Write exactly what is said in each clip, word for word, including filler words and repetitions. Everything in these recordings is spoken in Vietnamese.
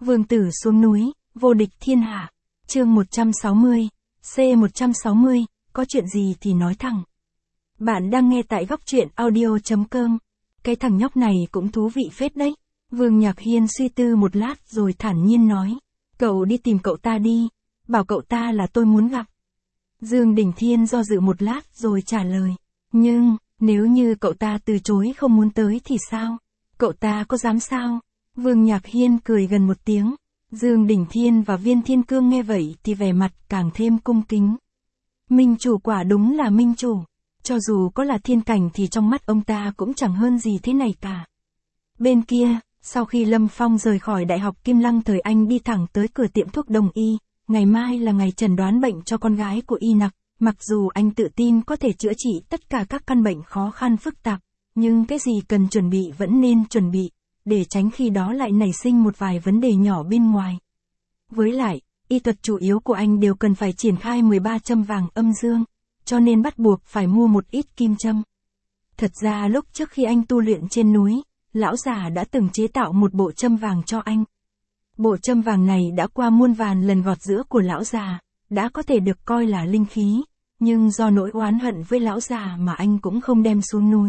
Vương tử xuống núi, vô địch thiên hạ. Chương một trăm sáu mươi, C một trăm sáu mươi, có chuyện gì thì nói thẳng. Bạn đang nghe tại góc truyện audio chấm com. Cái thằng nhóc này cũng thú vị phết đấy. Vương Nhạc Hiên suy tư một lát rồi thản nhiên nói. Cậu đi tìm cậu ta đi, bảo cậu ta là tôi muốn gặp. Dương Đình Thiên do dự một lát rồi trả lời. Nhưng, nếu như cậu ta từ chối không muốn tới thì sao? Cậu ta có dám sao? Vương Nhạc Hiên cười gần một tiếng. Dương Đình Thiên và Viên Thiên Cương nghe vậy thì vẻ mặt càng thêm cung kính. Minh chủ quả đúng là minh chủ. Cho dù có là thiên cảnh thì trong mắt ông ta cũng chẳng hơn gì thế này cả. Bên kia, sau khi Lâm Phong rời khỏi Đại học Kim Lăng thời anh đi thẳng tới cửa tiệm thuốc Đông y. Ngày mai là ngày chẩn đoán bệnh cho con gái của Y Nặc. Mặc dù anh tự tin có thể chữa trị tất cả các căn bệnh khó khăn phức tạp, nhưng cái gì cần chuẩn bị vẫn nên chuẩn bị, để tránh khi đó lại nảy sinh một vài vấn đề nhỏ bên ngoài. Với lại, y thuật chủ yếu của anh đều cần phải triển khai mười ba châm vàng âm dương, cho nên bắt buộc phải mua một ít kim châm. Thật ra lúc trước khi anh tu luyện trên núi, lão già đã từng chế tạo một bộ châm vàng cho anh. Bộ châm vàng này đã qua muôn vàn lần gọt giữa của lão già, đã có thể được coi là linh khí, nhưng do nỗi oán hận với lão già mà anh cũng không đem xuống núi.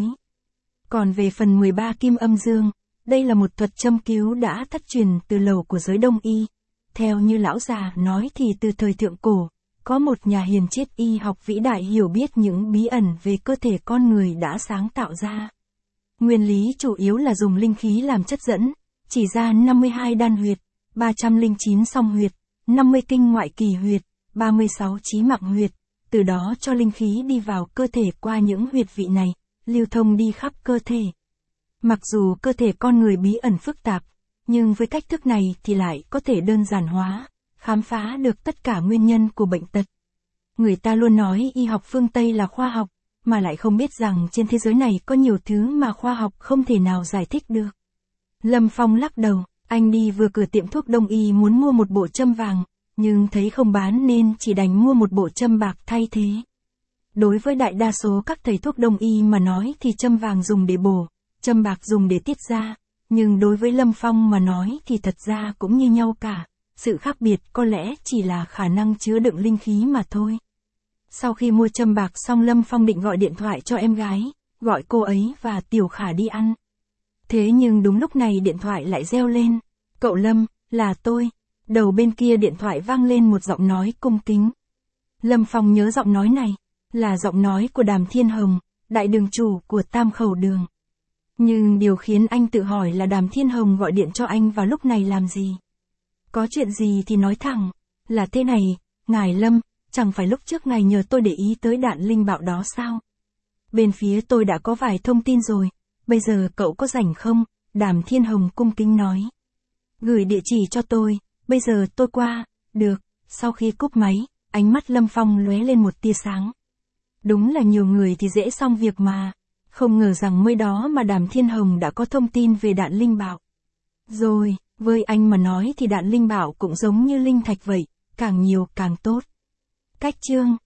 Còn về phần mười ba kim âm dương, đây là một thuật châm cứu đã thất truyền từ lầu của giới Đông y. Theo như lão già nói thì từ thời thượng cổ, có một nhà hiền triết y học vĩ đại hiểu biết những bí ẩn về cơ thể con người đã sáng tạo ra. Nguyên lý chủ yếu là dùng linh khí làm chất dẫn, chỉ ra năm mươi hai đan huyệt, ba trăm lẻ chín song huyệt, năm mươi kinh ngoại kỳ huyệt, ba mươi sáu chí mạng huyệt, từ đó cho linh khí đi vào cơ thể qua những huyệt vị này, lưu thông đi khắp cơ thể. Mặc dù cơ thể con người bí ẩn phức tạp, nhưng với cách thức này thì lại có thể đơn giản hóa, khám phá được tất cả nguyên nhân của bệnh tật. Người ta luôn nói y học phương Tây là khoa học, mà lại không biết rằng trên thế giới này có nhiều thứ mà khoa học không thể nào giải thích được. Lâm Phong lắc đầu, anh đi vừa cửa tiệm thuốc Đông y muốn mua một bộ châm vàng, nhưng thấy không bán nên chỉ đành mua một bộ châm bạc thay thế. Đối với đại đa số các thầy thuốc Đông y mà nói thì châm vàng dùng để bổ, châm bạc dùng để tiết ra, nhưng đối với Lâm Phong mà nói thì thật ra cũng như nhau cả, sự khác biệt có lẽ chỉ là khả năng chứa đựng linh khí mà thôi. Sau khi mua châm bạc xong Lâm Phong định gọi điện thoại cho em gái, gọi cô ấy và Tiểu Khả đi ăn. Thế nhưng đúng lúc này điện thoại lại reo lên. Cậu Lâm, là tôi. Đầu bên kia điện thoại vang lên một giọng nói cung kính. Lâm Phong nhớ giọng nói này, là giọng nói của Đàm Thiên Hồng, đại đường chủ của Tam Khẩu Đường. Nhưng điều khiến anh tự hỏi là Đàm Thiên Hồng gọi điện cho anh vào lúc này làm gì? Có chuyện gì thì nói thẳng, là thế này, ngài Lâm, chẳng phải lúc trước ngài nhờ tôi để ý tới đạn linh bạo đó sao? Bên phía tôi đã có vài thông tin rồi, bây giờ cậu có rảnh không? Đàm Thiên Hồng cung kính nói. Gửi địa chỉ cho tôi, bây giờ tôi qua, được. Sau khi cúp máy, ánh mắt Lâm Phong lóe lên một tia sáng. Đúng là nhiều người thì dễ xong việc mà. Không ngờ rằng mới đó mà Đàm Thiên Hồng đã có thông tin về đạn linh bạo. Rồi, với anh mà nói thì đạn linh bạo cũng giống như linh thạch vậy, càng nhiều càng tốt. Cách chương